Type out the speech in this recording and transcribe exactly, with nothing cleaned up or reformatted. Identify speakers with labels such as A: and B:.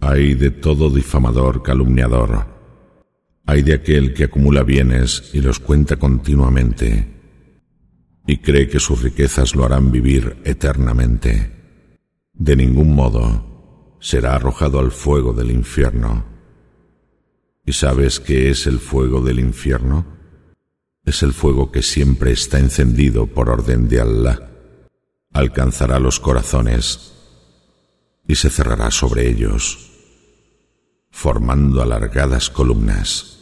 A: Ay de todo difamador calumniador. Ay de aquel que acumula bienes y los cuenta continuamente y cree que sus riquezas lo harán vivir eternamente. De ningún modo será arrojado al fuego del infierno. ¿Y sabes qué es el fuego del infierno? Es el fuego que siempre está encendido por orden de Allah. Alcanzará los corazones y se cerrará sobre ellos, formando alargadas columnas.